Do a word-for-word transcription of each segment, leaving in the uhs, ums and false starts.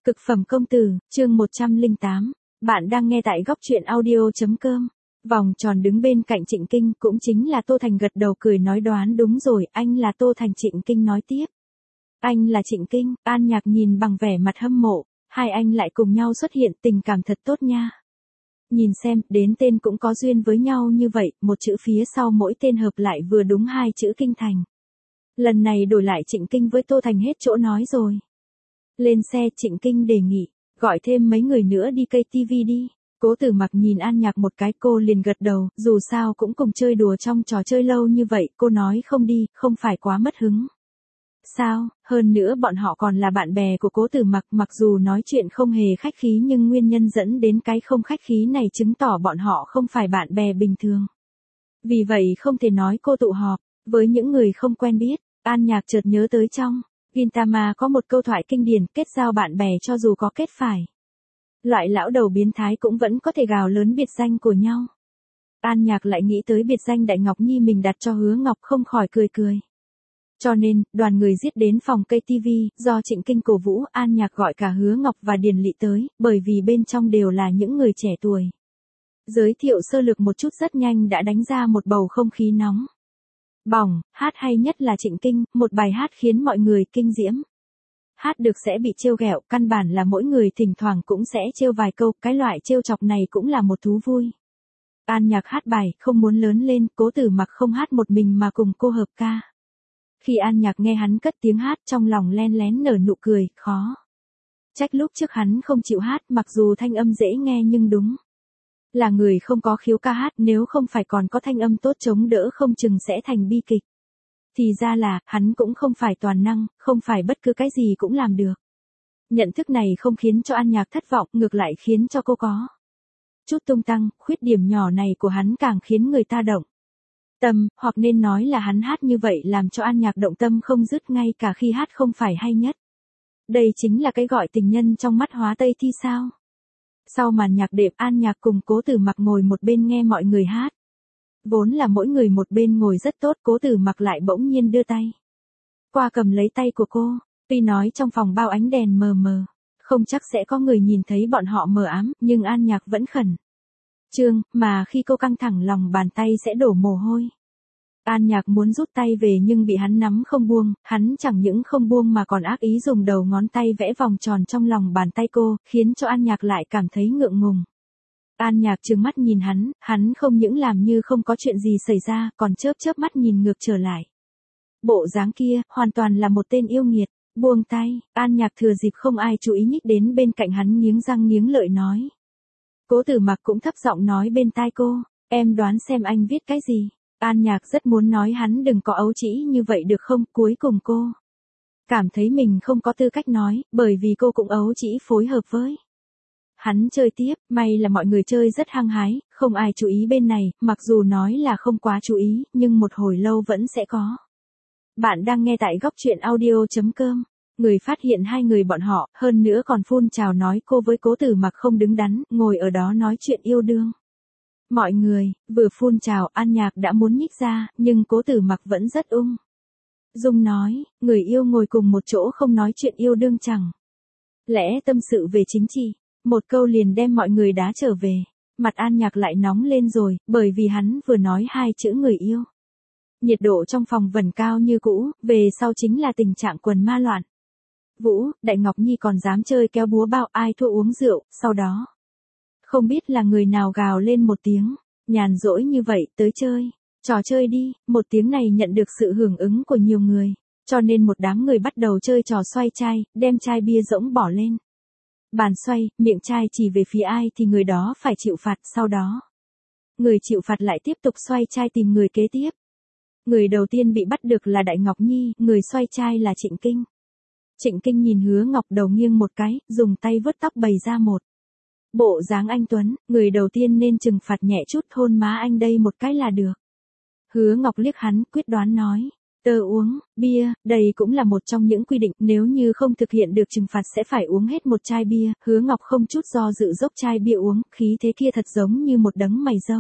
Cực phẩm công tử, chương một trăm lẻ tám. Bạn đang nghe tại góc truyện audio.com. Vòng tròn đứng bên cạnh Trịnh Kinh, cũng chính là Tô Thành, gật đầu cười nói đoán đúng rồi, anh là Tô Thành. Trịnh Kinh nói tiếp. Anh là Trịnh Kinh. An Nhạc nhìn bằng vẻ mặt hâm mộ, hai anh lại cùng nhau xuất hiện, tình cảm thật tốt nha. Nhìn xem, đến tên cũng có duyên với nhau như vậy, một chữ phía sau mỗi tên hợp lại vừa đúng hai chữ Kinh Thành. Lần này đổi lại Trịnh Kinh với Tô Thành hết chỗ nói rồi. Lên xe, Trịnh Kinh đề nghị, gọi thêm mấy người nữa đi cây ti vi đi. Cố Tử Mặc nhìn An Nhạc một cái, cô liền gật đầu, dù sao cũng cùng chơi đùa trong trò chơi lâu như vậy, cô nói không đi, không phải quá mất hứng. Sao, hơn nữa bọn họ còn là bạn bè của Cố Tử Mặc, mặc dù nói chuyện không hề khách khí nhưng nguyên nhân dẫn đến cái không khách khí này chứng tỏ bọn họ không phải bạn bè bình thường. Vì vậy không thể nói cô tụ họp với những người không quen biết. An Nhạc chợt nhớ tới trong Gintama có một câu thoại kinh điển, kết giao bạn bè cho dù có kết phải. Loại lão đầu biến thái cũng vẫn có thể gào lớn biệt danh của nhau. An Nhạc lại nghĩ tới biệt danh Đại Ngọc Nhi mình đặt cho Hứa Ngọc, không khỏi cười cười. Cho nên, đoàn người giết đến phòng cây ti vi, do Trịnh Kinh cổ vũ, An Nhạc gọi cả Hứa Ngọc và Điền Lị tới, bởi vì bên trong đều là những người trẻ tuổi. Giới thiệu sơ lược một chút rất nhanh đã đánh ra một bầu không khí nóng bỏng. Hát hay nhất là Trịnh Kinh, một bài hát khiến mọi người kinh diễm. Hát được sẽ bị trêu ghẹo, căn bản là mỗi người thỉnh thoảng cũng sẽ trêu vài câu, cái loại trêu chọc này cũng là một thú vui. An Nhạc hát bài, không muốn lớn lên, Cố Tử Mặc không hát một mình mà cùng cô hợp ca. Khi An Nhạc nghe hắn cất tiếng hát, trong lòng len lén nở nụ cười, khó trách lúc trước hắn không chịu hát, mặc dù thanh âm dễ nghe nhưng đúng là người không có khiếu ca hát, nếu không phải còn có thanh âm tốt chống đỡ không chừng sẽ thành bi kịch. Thì ra là, hắn cũng không phải toàn năng, không phải bất cứ cái gì cũng làm được. Nhận thức này không khiến cho An Nhạc thất vọng, ngược lại khiến cho cô có chút tung tăng, khuyết điểm nhỏ này của hắn càng khiến người ta động tâm, hoặc nên nói là hắn hát như vậy làm cho An Nhạc động tâm không dứt ngay cả khi hát không phải hay nhất. Đây chính là cái gọi tình nhân trong mắt hóa Tây thi sao. Sau màn nhạc đệm, An Nhạc cùng Cố Tử Mặc ngồi một bên nghe mọi người hát. Vốn là mỗi người một bên ngồi rất tốt, Cố Tử Mặc lại bỗng nhiên đưa tay qua cầm lấy tay của cô. Tuy nói trong phòng bao ánh đèn mờ mờ, không chắc sẽ có người nhìn thấy bọn họ mờ ám, nhưng An Nhạc vẫn khẩn trương, mà khi cô căng thẳng lòng bàn tay sẽ đổ mồ hôi. An Nhạc muốn rút tay về nhưng bị hắn nắm không buông, hắn chẳng những không buông mà còn ác ý dùng đầu ngón tay vẽ vòng tròn trong lòng bàn tay cô, khiến cho An Nhạc lại cảm thấy ngượng ngùng. An Nhạc trừng mắt nhìn hắn, hắn không những làm như không có chuyện gì xảy ra, còn chớp chớp mắt nhìn ngược trở lại. Bộ dáng kia, hoàn toàn là một tên yêu nghiệt. Buông tay, An Nhạc thừa dịp không ai chú ý nhích đến bên cạnh hắn, nghiến răng nghiến lợi nói. Cố Tử Mặc cũng thấp giọng nói bên tai cô, em đoán xem anh viết cái gì. An Nhạc rất muốn nói hắn đừng có ấu trĩ như vậy được không, cuối cùng cô cảm thấy mình không có tư cách nói, bởi vì cô cũng ấu trĩ phối hợp với hắn chơi tiếp. May là mọi người chơi rất hăng hái, không ai chú ý bên này, mặc dù nói là không quá chú ý, nhưng một hồi lâu vẫn sẽ có. Bạn đang nghe tại góc truyện audio.com. Người phát hiện hai người bọn họ, hơn nữa còn phun trào nói cô với Cố Tử Mặc không đứng đắn, ngồi ở đó nói chuyện yêu đương. Mọi người, vừa phun trào, An Nhạc đã muốn nhích ra, nhưng Cố Tử Mặc vẫn rất ung dung nói, người yêu ngồi cùng một chỗ không nói chuyện yêu đương chẳng lẽ tâm sự về chính trị. Một câu liền đem mọi người đá trở về. Mặt An Nhạc lại nóng lên rồi, bởi vì hắn vừa nói hai chữ người yêu. Nhiệt độ trong phòng vẫn cao như cũ, về sau chính là tình trạng quần ma loạn. Vũ, Đại Ngọc Nhi còn dám chơi kéo búa bao, ai thua uống rượu, sau đó không biết là người nào gào lên một tiếng, nhàn rỗi như vậy, tới chơi trò chơi đi. Một tiếng này nhận được sự hưởng ứng của nhiều người, cho nên một đám người bắt đầu chơi trò xoay chai, đem chai bia rỗng bỏ lên bàn xoay, miệng chai chỉ về phía ai thì người đó phải chịu phạt, sau đó người chịu phạt lại tiếp tục xoay chai tìm người kế tiếp. Người đầu tiên bị bắt được là Đại Ngọc Nhi, người xoay chai là Trịnh Kinh. Trịnh Kinh nhìn Hứa Ngọc đầu nghiêng một cái, dùng tay vớt tóc bày ra một bộ dáng anh tuấn, người đầu tiên nên trừng phạt nhẹ chút, hôn má anh đây một cái là được. Hứa Ngọc liếc hắn, quyết đoán nói, tớ uống bia, đây cũng là một trong những quy định, nếu như không thực hiện được trừng phạt sẽ phải uống hết một chai bia. Hứa Ngọc không chút do dự dốc chai bia uống, khí thế kia thật giống như một đấng mày râu.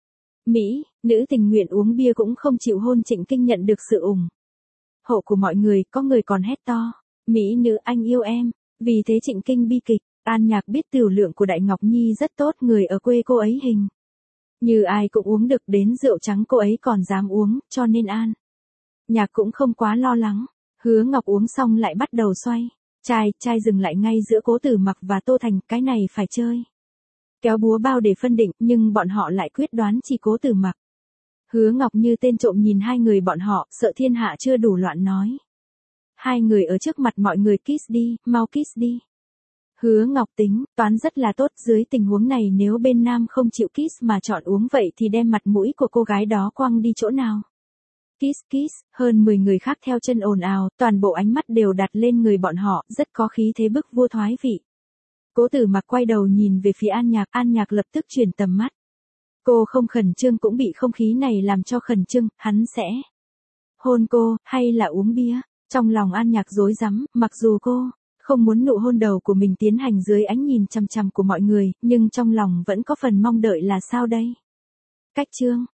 Mỹ, nữ tình nguyện uống bia cũng không chịu hôn. Trịnh Kinh nhận được sự ủng hộ của mọi người, có người còn hét to, Mỹ nữ anh yêu em. Vì thế Trịnh Kinh bi kịch, An Nhạc biết tiểu lượng của Đại Ngọc Nhi rất tốt, người ở quê cô ấy hình như ai cũng uống được, đến rượu trắng cô ấy còn dám uống, cho nên An Nhạc cũng không quá lo lắng. Hứa Ngọc uống xong lại bắt đầu xoay chai, chai dừng lại ngay giữa Cố Tử Mặc và Tô Thành, cái này phải chơi kéo búa bao để phân định, nhưng bọn họ lại quyết đoán chỉ Cố Tử Mặc. Hứa Ngọc như tên trộm nhìn hai người bọn họ, sợ thiên hạ chưa đủ loạn nói. Hai người ở trước mặt mọi người kiss đi, mau kiss đi. Hứa Ngọc tính, toán rất là tốt, dưới tình huống này nếu bên nam không chịu kiss mà chọn uống vậy thì đem mặt mũi của cô gái đó quăng đi chỗ nào. Kiss kiss, hơn mười người khác theo chân ồn ào, toàn bộ ánh mắt đều đặt lên người bọn họ, rất có khí thế bức vua thoái vị. Cố Tử Mặc quay đầu nhìn về phía An Nhạc, An Nhạc lập tức chuyển tầm mắt. Cô không khẩn trương cũng bị không khí này làm cho khẩn trương, hắn sẽ hôn cô, hay là uống bia? Trong lòng An Nhạc rối rắm, mặc dù cô không muốn nụ hôn đầu của mình tiến hành dưới ánh nhìn chằm chằm của mọi người, nhưng trong lòng vẫn có phần mong đợi là sao đây? Cách chương